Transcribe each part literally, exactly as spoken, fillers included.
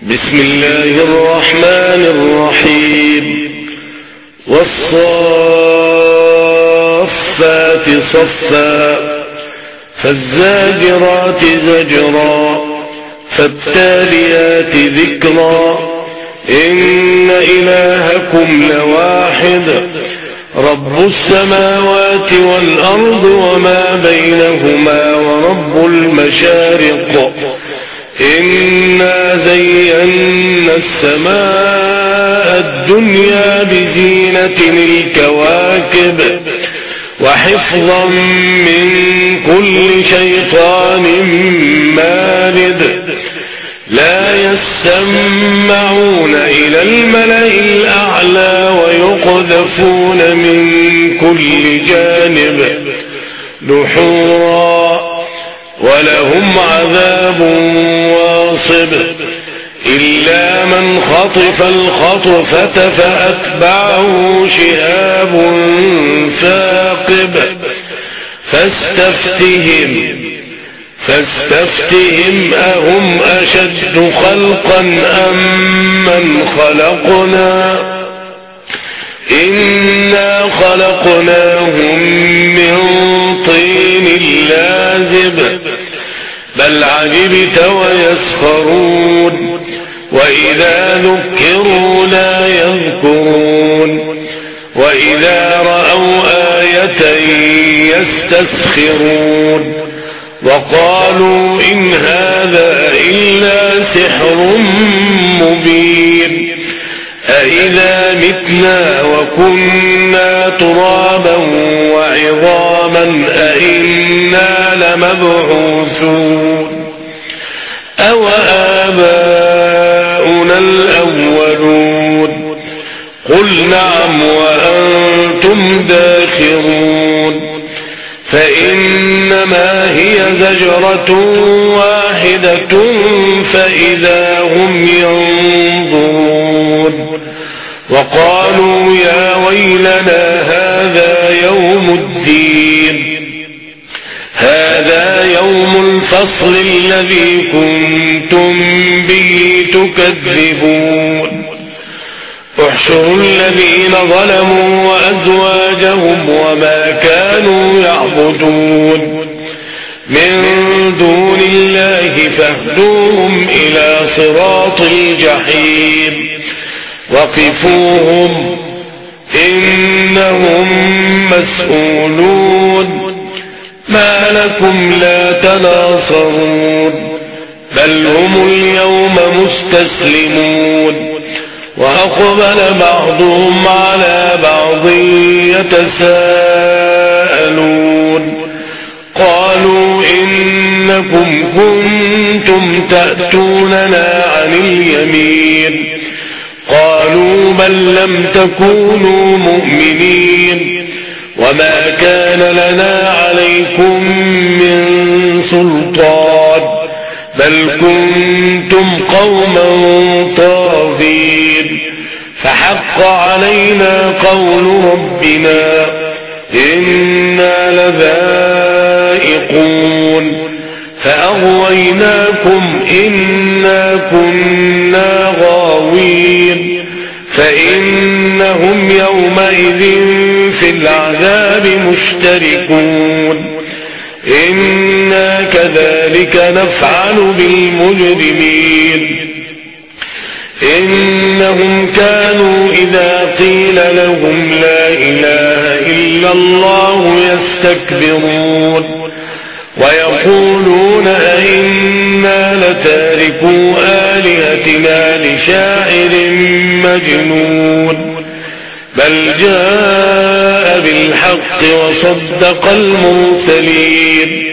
بسم الله الرحمن الرحيم والصافات صفا فالزاجرات زجرا فالتاليات ذكرا إن إلهكم لواحد رب السماوات والأرض وما بينهما ورب المشارق إنا زينا السماء الدنيا بزينة الكواكب وحفظا من كل شيطان مارد لا يسمعون إلى الملأ الأعلى ويقذفون من كل جانب دحورا ولهم عذاب واصب إلا من خطف الخطفة فأتبعه شهاب ثاقب فاستفتهم فاستفتهم أهم أشد خلقا أم من خلقنا إنا خلقناهم من طين لازب بل عجبت ويسخرون وإذا ذكروا لا يذكرون وإذا رأوا آية يستسخرون وقالوا إن هذا إلا سحر مبين أإذا متنا وكنا ترابا وعظاما أإنا لمبعوثون أو آباؤنا الأولون قل نعم وأنتم داخرون فإنما هي زجرة واحدة فإذا هم ينظرون وقالوا يا ويلنا هذا يوم الدين هذا يوم الفصل الذي كنتم به تكذبون احشروا الذين ظلموا وأزواجهم وما كانوا يعبدون من دون الله فاهدوهم إلى صراط الجحيم وقفوهم إنهم مسؤولون ما لكم لا تناصرون بل هم اليوم مستسلمون وأقبل بعضهم على بعض يتساءلون قالوا إنكم كنتم تأتوننا عن اليمين قالوا بل لم تكونوا مؤمنين وما كان لنا عليكم من سلطان بل كنتم قوما طاغين فحق علينا قول ربنا إنا لذائقون فأغويناكم إنا كنا غاوين فإنهم يومئذ في العذاب مشتركون إنا كذلك نفعل بالمجرمين إنهم كانوا إذا قيل لهم لا إله إلا الله يستكبرون ويقولون أئنا لتاركو آلهتنا لشاعر مجنون بل جاء بالحق وصدق المرسلين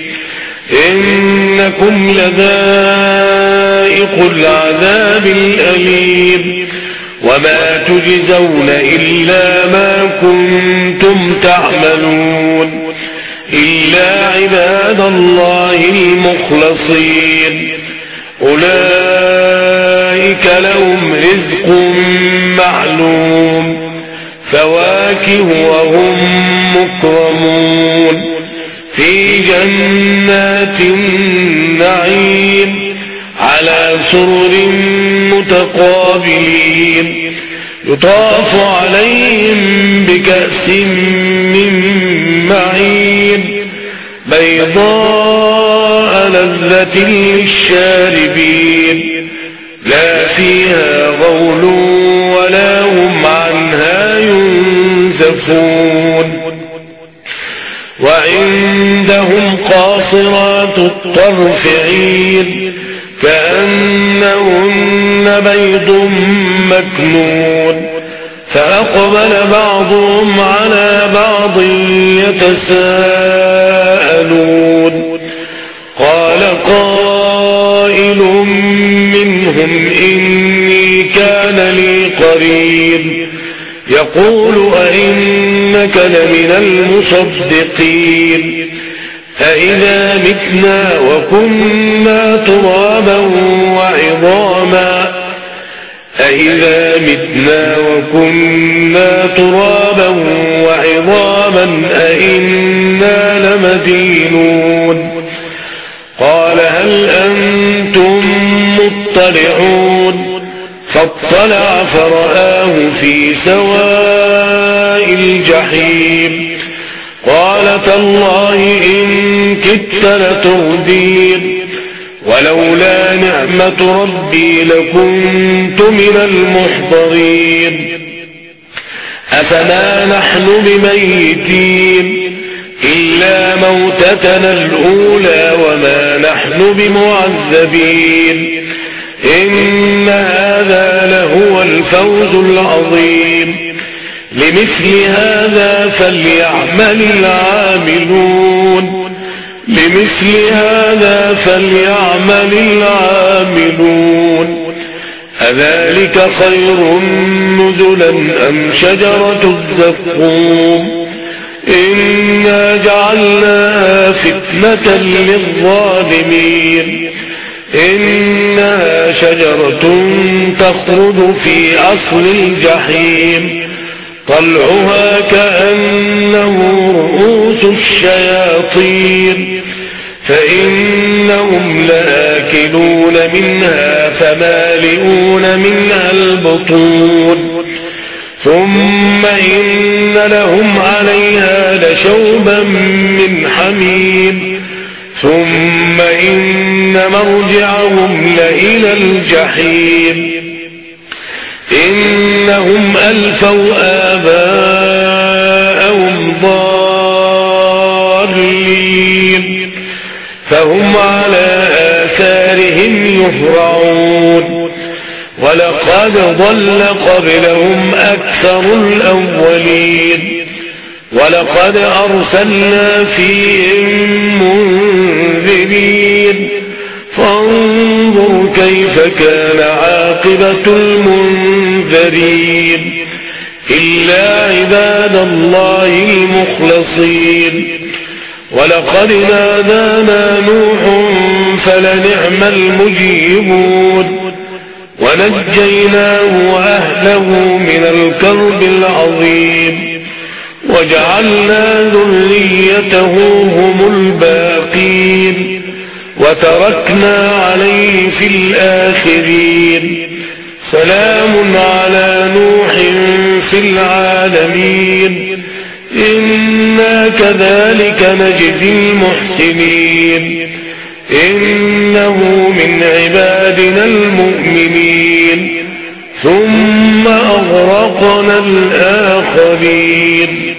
إنكم لذائق العذاب الأليم وما تجزون إلا ما كنتم تعملون إلا عباد الله المخلصين أولئك لهم رزق معلوم فواكه وهم مكرمون في جنات النعيم على سرر متقابلين يطاف عليهم بكأس من معين بيضاء لذة للشاربين لا فيها غول ولا هم عنها ينزفون وعندهم قاصرات الطرف عين كأنهن بيض مكنون فأقبل بعضهم على بعض يتساءلون قال قائل منهم إني كان لي قرين يقول أئنك لمن المصدقين أئذا متنا وكنا ترابا وعظاما أئذا متنا وكنا ترابا وعظاما أئنا لمدينون قال هل أنتم مطلعون فاطلع فرآه في سواء الجحيم قال تالله إن كدت لتردين ولولا نعمة ربي لكنت من المحضرين أفما نحن بميتين إلا موتتنا الأولى وما نحن بمعذبين إن هذا لهو الفوز العظيم لمثل هذا فليعمل العاملون لمثل هذا فليعمل العاملون أذلك خير نزلا أم شجرة الزقوم إنا جعلناها فتنة للظالمين إنها شجرة تخرج في أصل الجحيم طلعها كأنه رؤوس الشياطين فإنهم لآكلون منها فمالئون منها البطون ثم إن لهم عليها لشوبا من حميم ثم إن مرجعهم لإلى الجحيم إنهم ألفوا آباءهم ضالين فهم على آثارهم يهرعون ولقد ضل قبلهم أكثر الأولين ولقد أرسلنا فيهم منذرين فانظر كيف كان عاقبة المنذرين إلا عباد الله المخلصين ولقد نادانا نوح فلنعم المجيبون ونجيناه وأهله من الكرب العظيم وجعلنا ذريته هم الباقين وتركنا عليه في الآخرين سلام على نوح في العالمين إنا كذلك نجزي المحسنين إنه من عبادنا المؤمنين ثم أغرقنا الآخرين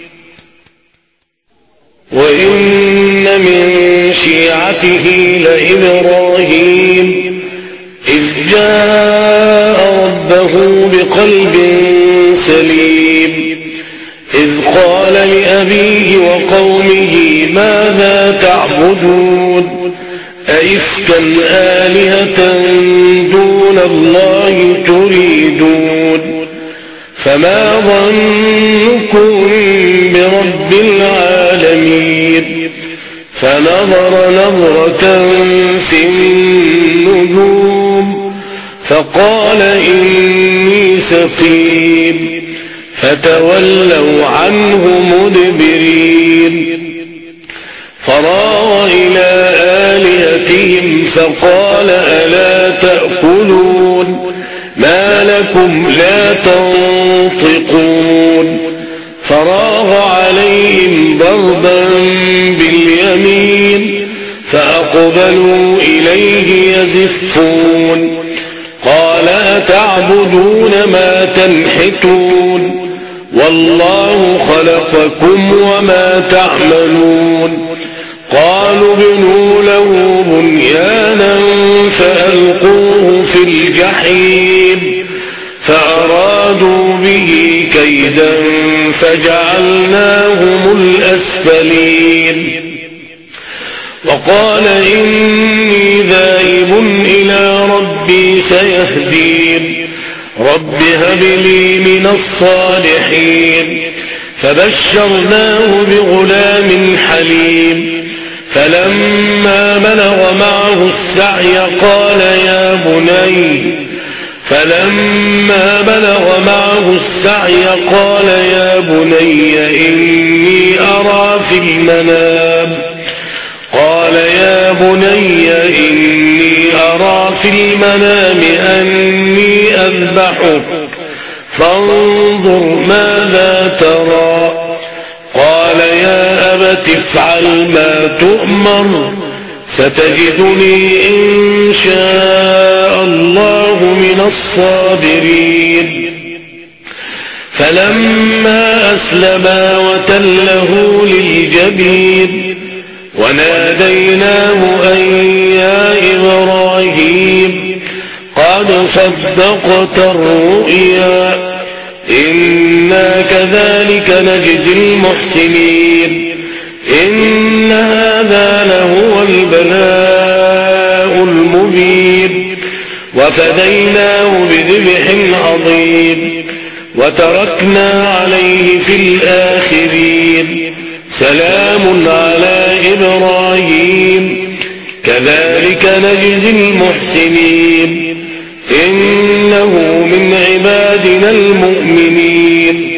وإن من شيعته لإبراهيم إذ جاء ربه بقلب سليم إذ قال لأبيه وقومه ماذا تعبدون أئفكا آلهة دون الله تريدون فما ظنكم برب العالمين فنظر نظرة في النجوم فقال إني سقيم فتولوا عنه مدبرين فراغ إلى آلهتهم فقال ألا تأكلون ما لكم لا تنطقون فراغ عليهم ضربا باليمين فأقبلوا إليه يزفون قال أتعبدون ما تنحتون والله خلقكم وما تعملون قالوا ابنوا له بنيانا فألقوه في الجحيم فأرادوا به كيدا فجعلناهم الأسفلين وقال إني ذاهب إلى ربي سيهدين رب هب لي من الصالحين فبشرناه بغلام حليم فلما بلغ معه السعي قال يا بني فلما بلغ معه السعي قال يا بني إني أرى في المنام قال يا بني إني أرى في المنام أني أذبحك فانظر ماذا ترى قال يا أبت افعل ما تؤمر ستجدني إن شاء الله من الصابرين فلما أسلما وتله للجبين وناديناه أن يا إبراهيم قد صدقت الرؤيا إنا كذلك نجزي المحسنين إن هذا لهو البلاء المبين وفديناه بذبح عظيم وتركنا عليه في الآخرين سلام على إبراهيم كذلك نجزي المحسنين إنه من عبادنا المؤمنين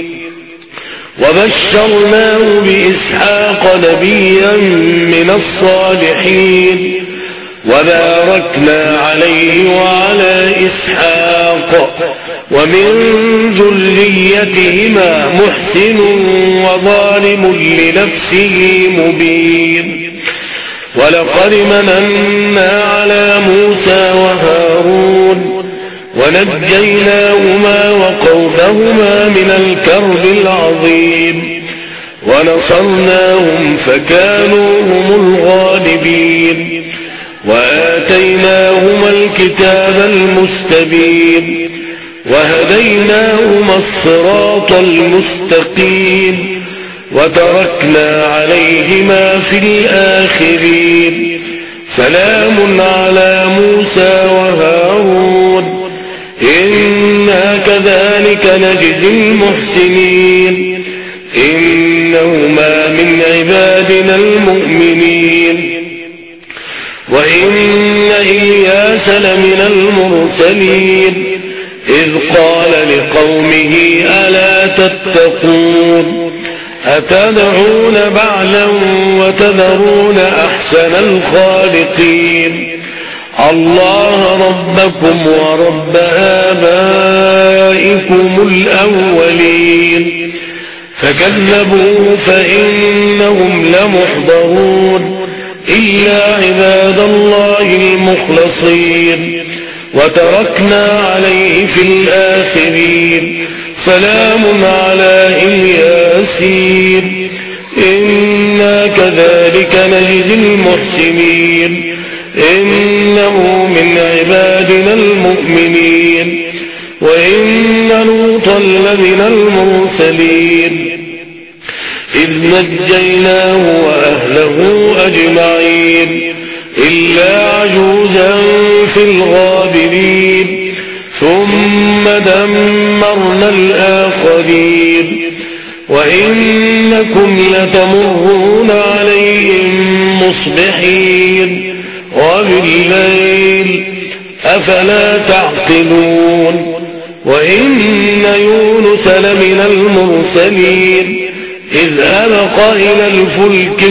وبشرناه بإسحاق نبيا من الصالحين وباركنا عليه وعلى إسحاق ومن ذريتهما محسن وظالم لنفسه مبين ولقد مننا على موسى وهارون ونجيناهما وقومهما من الكرب العظيم ونصرناهم فكانوا هم الغالبين وآتيناهما الكتاب المستبين وهديناهما الصراط المستقيم وتركنا عليهما في الآخرين سلام على موسى وهارون إنا كذلك نجزي المحسنين إنهما من عبادنا المؤمنين وإن إلياس لمن المرسلين إذ قال لقومه ألا تتقون أتدعون بعلا وتذرون أحسن الخالقين الله ربكم ورب آبائكم الأولين فكذبوه فإنهم لمحضرون إلا عباد الله المخلصين وتركنا عليه في الآخرين سلام على الياسين إنا كذلك نجزي المحسنين إنه من عبادنا المؤمنين وإن لوطا لمن المرسلين إذ نجيناه وأهله أجمعين إلا عجوزا في الغابرين ثم دمرنا الآخرين وإنكم لتمرون عليهم مصبحين وبالليل أفلا تعقلون وإن يونس لمن المرسلين إذ أبق إلى الفلك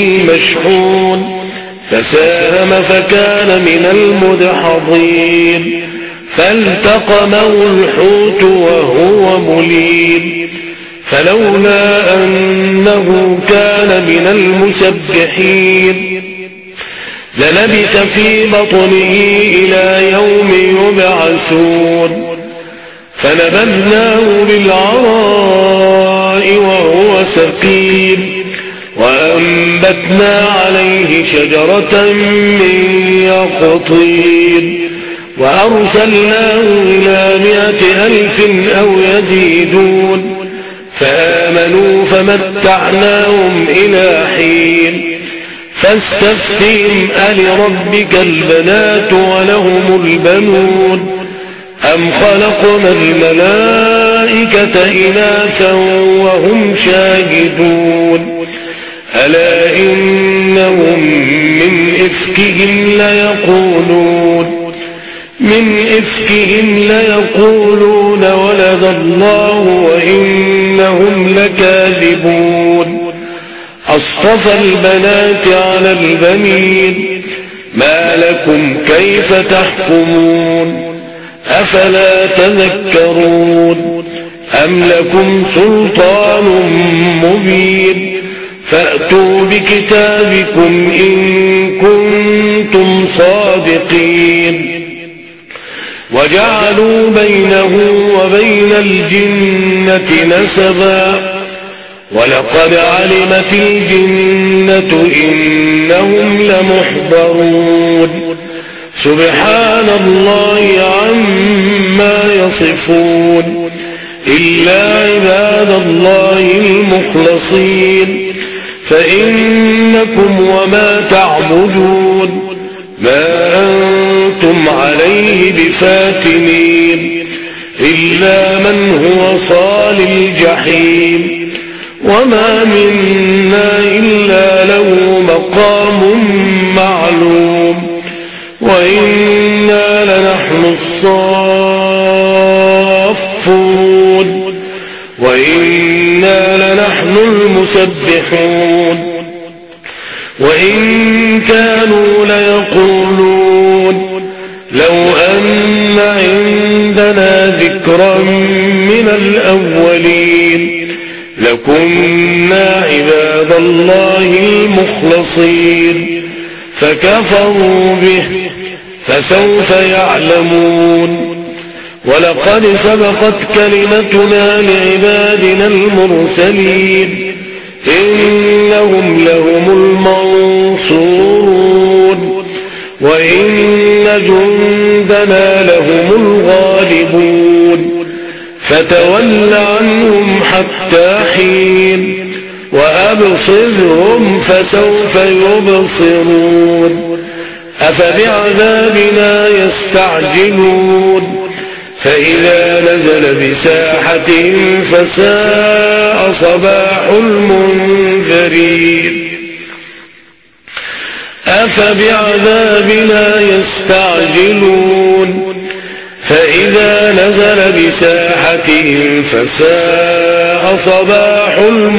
المشحون فساهم فكان من المدحضين فالتقمه الحوت وهو مليم فلولا أنه كان من المسبحين للبث في بطنه إلى يوم يبعثون فنبذناه بالعراء وهو سقيم وأنبتنا عليه شجرة من يقطين وأرسلناه إلى مائة ألف أو يزيدون فآمنوا فمتعناهم إلى حين فاستفتهم ألربك البنات ولهم البنون أم خلقنا الملائكة إناثا وهم شاهدون ألا إنهم من إفكهم ليقولون من إفكهم ليقولون ولد الله وإنهم لكاذبون أصطفى البنات على البنين ما لكم كيف تحكمون أفلا تذكرون أم لكم سلطان مبين فأتوا بكتابكم إن كنتم صادقين وجعلوا بينه وبين الجنة نسبا ولقد علمت الجنة إنهم لمحضرون سبحان الله عما يصفون إلا عباد الله المخلصين فإنكم وما تعبدون ما أنتم عليه بفاتنين إلا من هو صال الجحيم وما منا إلا له مقام معلوم وإنا لنحن الصافون وإنا لنحن المسبحون وإن كانوا ليقولون لو أن عندنا ذكرا من الأولين لكنا عباد الله المخلصين فكفروا به فسوف يعلمون ولقد سبقت كلمتنا لعبادنا المرسلين إنهم لهم المنصورون وإن جندنا لهم الغالبون فتول عنهم حتى حين وأبصرهم فسوف يبصرون أفبعذابنا يستعجلون فإذا نزل بساحتهم فساء صباح المنذرين أفبعذابنا يستعجلون فإذا نزل بساحتهم فساء صباح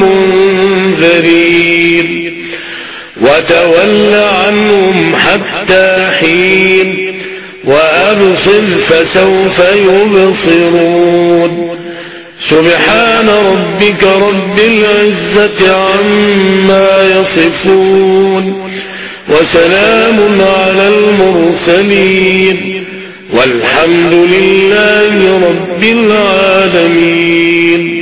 المنذرين وتول عنهم حتى حين وأبصر فسوف يبصرون سبحان ربك رب العزة عما يصفون وسلام على المرسلين والحمد لله رب العالمين.